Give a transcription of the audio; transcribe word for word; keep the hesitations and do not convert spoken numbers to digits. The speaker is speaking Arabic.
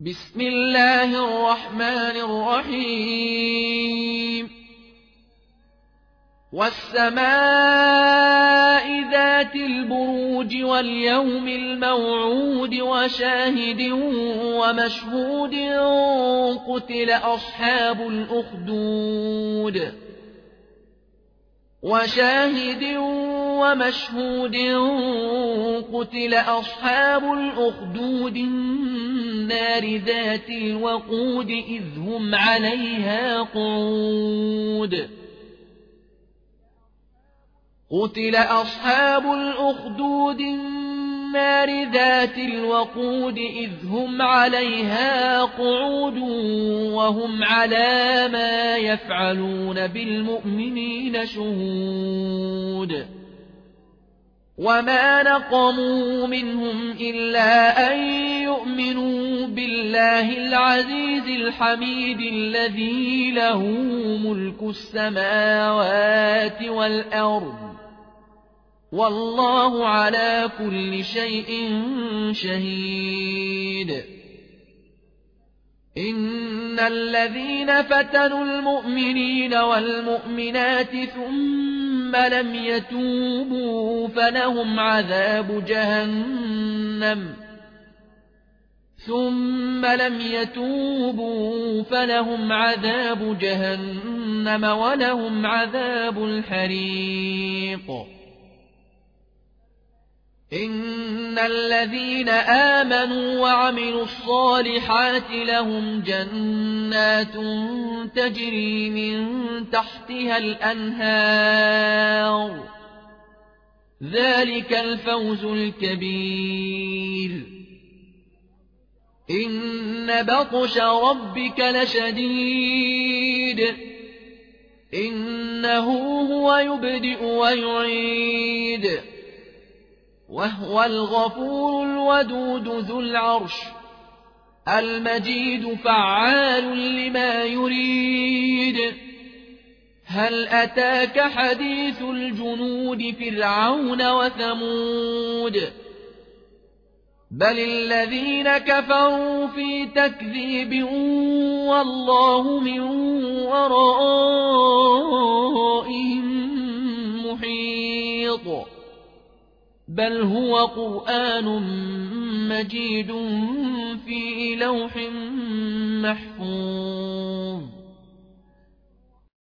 بسم الله الرحمن الرحيم والسماء ذات البروج واليوم الموعود وشاهد ومشهود قتل أصحاب الأخدود وشاهد ومشهود قتل أصحاب الأخدود النار ذات الوقود إذ هم عليها قعود قتل أصحاب الأخدود النار ذات الوقود إذ هم عليها قعود وهم على ما يفعلون بالمؤمنين شهود وما نقموا منهم إلا أن يؤمنوا بالله العزيز الحميد الذي له ملك السماوات والأرض والله على كل شيء شهيد إن الذين فتنوا المؤمنين والمؤمنات ثم لم يتوبوا فلهم عذاب جهنم ثم لم يتوبوا فلهم عذاب جهنم ولهم عذاب الحريق إن الذين آمنوا وعملوا الصالحات لهم جنات تجري من تحتها الأنهار ذلك الفوز الكبير إن بطش ربك لشديد إنه هو يبدئ ويعيد وهو الغفور الودود ذو العرش المجيد فعال لما يريد هل أتاك حديث الجنود فرعون وثمود بل الذين كفروا في تكذيب والله من ورائهم محيط بل هو قرآن مجيد في لوح محفوظ